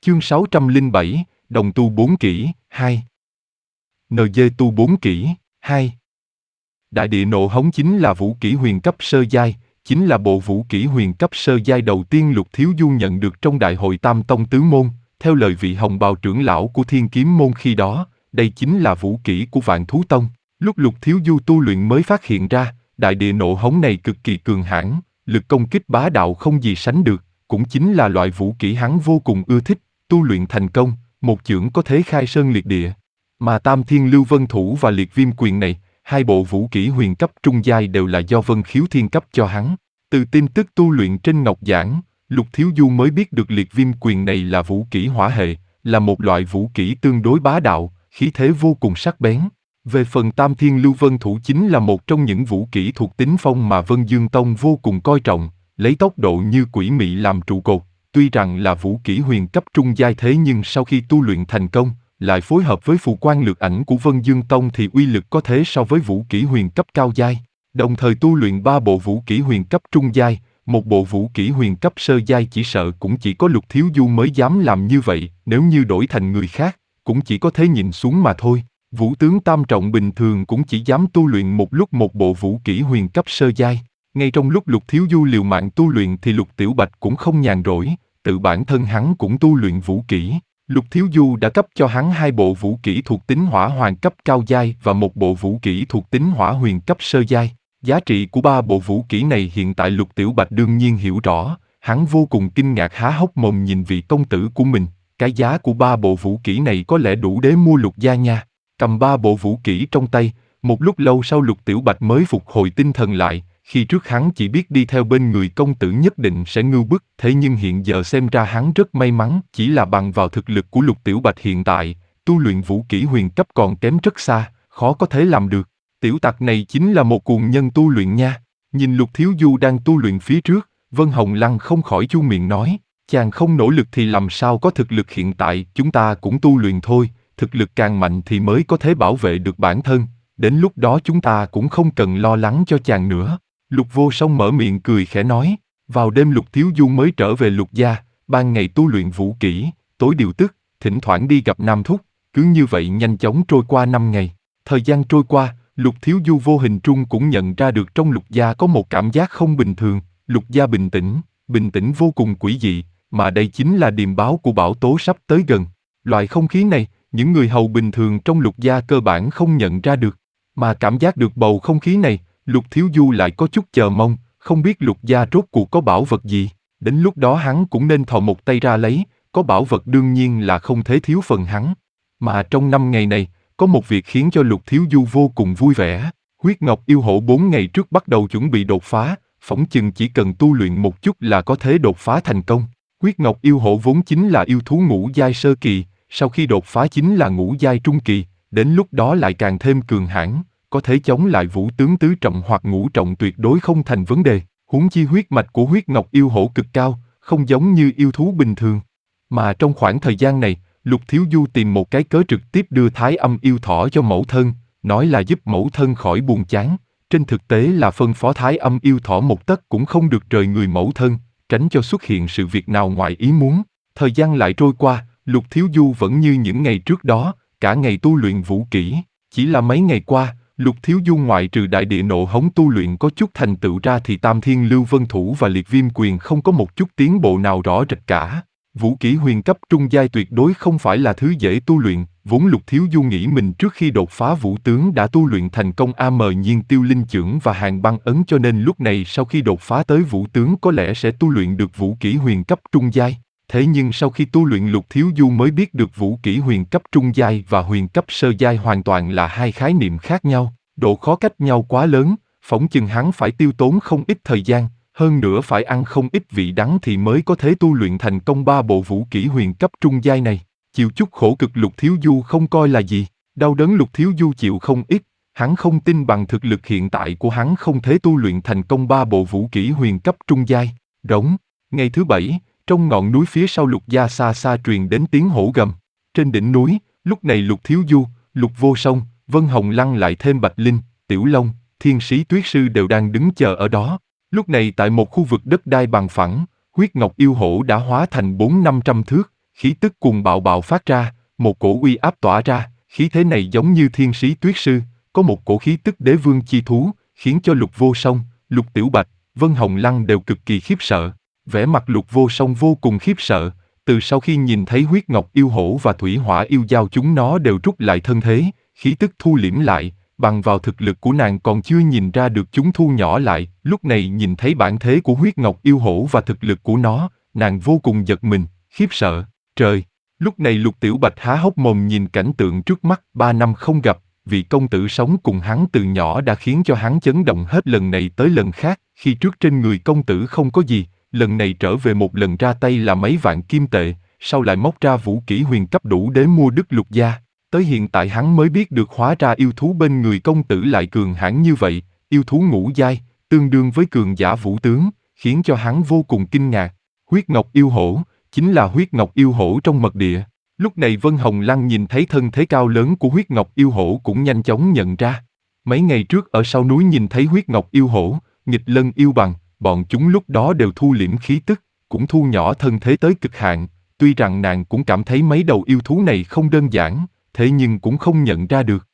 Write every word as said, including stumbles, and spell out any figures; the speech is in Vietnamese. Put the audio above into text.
Chương sáu trăm lẻ bảy, Đồng tu bốn kỹ, hai. en giê tu bốn kỹ, hai. Đại địa nộ hống chính là vũ kỹ huyền cấp sơ giai, chính là bộ vũ kỹ huyền cấp sơ giai đầu tiên Lục Thiếu Du nhận được trong đại hội Tam Tông Tứ Môn, theo lời vị hồng bào trưởng lão của Thiên Kiếm Môn khi đó, đây chính là vũ kỹ của Vạn Thú Tông. Lúc Lục Thiếu Du tu luyện mới phát hiện ra, đại địa nộ hống này cực kỳ cường hãn, lực công kích bá đạo không gì sánh được, cũng chính là loại vũ kỹ hắn vô cùng ưa thích, tu luyện thành công, một chưởng có thể khai sơn liệt địa. Mà Tam Thiên Lưu Vân Thủ và Liệt Viêm Quyền này, hai bộ vũ kỹ huyền cấp trung giai đều là do Vân Khiếu Thiên cấp cho hắn. Từ tin tức tu luyện trên ngọc giảng, Lục Thiếu Du mới biết được Liệt Viêm Quyền này là vũ kỹ hỏa hệ, là một loại vũ kỹ tương đối bá đạo, khí thế vô cùng sắc bén. Về phần Tam Thiên Lưu Vân Thủ chính là một trong những vũ kỹ thuộc tính phong mà Vân Dương Tông vô cùng coi trọng, lấy tốc độ như quỷ mị làm trụ cột. Tuy rằng là vũ kỹ huyền cấp trung giai thế nhưng sau khi tu luyện thành công, lại phối hợp với phù quan lược ảnh của Vân Dương Tông thì uy lực có thế so với vũ kỹ huyền cấp cao giai. Đồng thời tu luyện ba bộ vũ kỹ huyền cấp trung giai, một bộ vũ kỹ huyền cấp sơ giai chỉ sợ cũng chỉ có Lục Thiếu Du mới dám làm như vậy, nếu như đổi thành người khác, cũng chỉ có thể nhìn xuống mà thôi. Vũ tướng tam trọng bình thường cũng chỉ dám tu luyện một lúc một bộ vũ kỹ huyền cấp sơ giai. Ngay trong lúc Lục Thiếu Du liều mạng tu luyện thì Lục Tiểu Bạch cũng không nhàn rỗi, tự bản thân hắn cũng tu luyện vũ kỹ. Lục Thiếu Du đã cấp cho hắn hai bộ vũ kỹ thuộc tính hỏa hoàn cấp cao giai và một bộ vũ kỹ thuộc tính hỏa huyền cấp sơ giai. Giá trị của ba bộ vũ kỹ này hiện tại Lục Tiểu Bạch đương nhiên hiểu rõ, hắn vô cùng kinh ngạc há hốc mồm nhìn vị công tử của mình, cái giá của ba bộ vũ kỹ này có lẽ đủ để mua Lục gia nha. Cầm ba bộ vũ kỹ trong tay, một lúc lâu sau Lục Tiểu Bạch mới phục hồi tinh thần lại, khi trước hắn chỉ biết đi theo bên người công tử nhất định sẽ ngưu bức, thế nhưng hiện giờ xem ra hắn rất may mắn, chỉ là bằng vào thực lực của Lục Tiểu Bạch hiện tại, tu luyện vũ kỹ huyền cấp còn kém rất xa, khó có thể làm được. Tiểu tặc này chính là một cuồng nhân tu luyện nha. Nhìn Lục Thiếu Du đang tu luyện phía trước, Vân Hồng Lăng không khỏi chu miệng nói, chàng không nỗ lực thì làm sao có thực lực hiện tại, chúng ta cũng tu luyện thôi, thực lực càng mạnh thì mới có thể bảo vệ được bản thân, đến lúc đó chúng ta cũng không cần lo lắng cho chàng nữa. Lục Vô Song mở miệng cười khẽ nói, vào đêm Lục Thiếu Du mới trở về Lục gia, ban ngày tu luyện vũ kỹ, tối điều tức, thỉnh thoảng đi gặp Nam Thúc, cứ như vậy nhanh chóng trôi qua năm ngày. Thời gian trôi qua, Lục Thiếu Du vô hình trung cũng nhận ra được trong Lục gia có một cảm giác không bình thường, Lục gia bình tĩnh, bình tĩnh vô cùng quỷ dị, mà đây chính là điềm báo của bão tố sắp tới gần. Loại không khí này, những người hầu bình thường trong Lục gia cơ bản không nhận ra được, mà cảm giác được bầu không khí này, Lục Thiếu Du lại có chút chờ mong, không biết Lục gia rốt cuộc có bảo vật gì, đến lúc đó hắn cũng nên thò một tay ra lấy, có bảo vật đương nhiên là không thể thiếu phần hắn. Mà trong năm ngày này, có một việc khiến cho Lục Thiếu Du vô cùng vui vẻ, huyết ngọc yêu hổ bốn ngày trước bắt đầu chuẩn bị đột phá, phỏng chừng chỉ cần tu luyện một chút là có thể đột phá thành công. Huyết ngọc yêu hổ vốn chính là yêu thú ngũ giai sơ kỳ, sau khi đột phá chính là ngũ giai trung kỳ, đến lúc đó lại càng thêm cường hãn, có thể chống lại vũ tướng tứ trọng hoặc ngũ trọng tuyệt đối không thành vấn đề. Huống chi huyết mạch của huyết ngọc yêu hổ cực cao, không giống như yêu thú bình thường. Mà trong khoảng thời gian này, Lục Thiếu Du tìm một cái cớ trực tiếp đưa Thái Âm yêu thỏ cho mẫu thân, nói là giúp mẫu thân khỏi buồn chán. Trên thực tế là phân phó Thái Âm yêu thỏ một tấc cũng không được rời người mẫu thân, tránh cho xuất hiện sự việc nào ngoài ý muốn. Thời gian lại trôi qua, Lục Thiếu Du vẫn như những ngày trước đó, cả ngày tu luyện vũ kỹ. Chỉ là mấy ngày qua, Lục Thiếu Du ngoại trừ đại địa nộ hống tu luyện có chút thành tựu ra thì Tam Thiên Lưu Vân Thủ và Liệt Viêm Quyền không có một chút tiến bộ nào rõ rệt cả. Vũ kỹ huyền cấp trung giai tuyệt đối không phải là thứ dễ tu luyện, vốn Lục Thiếu Du nghĩ mình trước khi đột phá vũ tướng đã tu luyện thành công A Mờ Nhiên Tiêu Linh Chưởng và Hàng Băng Ấn, cho nên lúc này sau khi đột phá tới vũ tướng có lẽ sẽ tu luyện được vũ kỹ huyền cấp trung giai. Thế nhưng sau khi tu luyện Lục Thiếu Du mới biết được vũ kỹ huyền cấp trung giai và huyền cấp sơ giai hoàn toàn là hai khái niệm khác nhau, độ khó cách nhau quá lớn, phỏng chừng hắn phải tiêu tốn không ít thời gian, hơn nữa phải ăn không ít vị đắng thì mới có thể tu luyện thành công ba bộ vũ kỹ huyền cấp trung giai này. Chịu chút khổ cực Lục Thiếu Du không coi là gì, đau đớn Lục Thiếu Du chịu không ít, hắn không tin bằng thực lực hiện tại của hắn không thể tu luyện thành công ba bộ vũ kỹ huyền cấp trung giai. Rống, ngày thứ bảy, trong ngọn núi phía sau Lục gia xa xa truyền đến tiếng hổ gầm. Trên đỉnh núi, lúc này Lục Thiếu Du, Lục Vô Song, Vân Hồng Lăng lại thêm Bạch Linh, Tiểu Long, Thiên Sĩ Tuyết Sư đều đang đứng chờ ở đó. Lúc này tại một khu vực đất đai bằng phẳng, huyết ngọc yêu hổ đã hóa thành bốn năm trăm thước, khí tức cuồng bạo bạo phát ra, một cổ uy áp tỏa ra, khí thế này giống như thiên sĩ tuyết sư, có một cổ khí tức đế vương chi thú, khiến cho Lục Vô Song, Lục Tiểu Bạch, Vân Hồng Lăng đều cực kỳ khiếp sợ. Vẻ mặt Lục Vô Song vô cùng khiếp sợ, từ sau khi nhìn thấy huyết ngọc yêu hổ và thủy hỏa yêu giao chúng nó đều rút lại thân thế, khí tức thu liễm lại, bằng vào thực lực của nàng còn chưa nhìn ra được chúng thu nhỏ lại, lúc này nhìn thấy bản thế của huyết ngọc yêu hổ và thực lực của nó, nàng vô cùng giật mình, khiếp sợ. Trời! Lúc này Lục Tiểu Bạch há hốc mồm nhìn cảnh tượng trước mắt, ba năm không gặp, vị công tử sống cùng hắn từ nhỏ đã khiến cho hắn chấn động hết lần này tới lần khác, khi trước trên người công tử không có gì, lần này trở về một lần ra tay là mấy vạn kim tệ, sau lại móc ra vũ kỹ huyền cấp đủ để mua Đức Lục gia. Tới hiện tại hắn mới biết được hóa ra yêu thú bên người công tử lại cường hãn như vậy, yêu thú ngũ giai, tương đương với cường giả vũ tướng, khiến cho hắn vô cùng kinh ngạc. Huyết ngọc yêu hổ, chính là huyết ngọc yêu hổ trong mật địa. Lúc này Vân Hồng Lăng nhìn thấy thân thế cao lớn của huyết ngọc yêu hổ cũng nhanh chóng nhận ra. Mấy ngày trước ở sau núi nhìn thấy huyết ngọc yêu hổ, nghịch lân yêu bằng, bọn chúng lúc đó đều thu liễm khí tức, cũng thu nhỏ thân thế tới cực hạn. Tuy rằng nàng cũng cảm thấy mấy đầu yêu thú này không đơn giản, thế nhưng cũng không nhận ra được.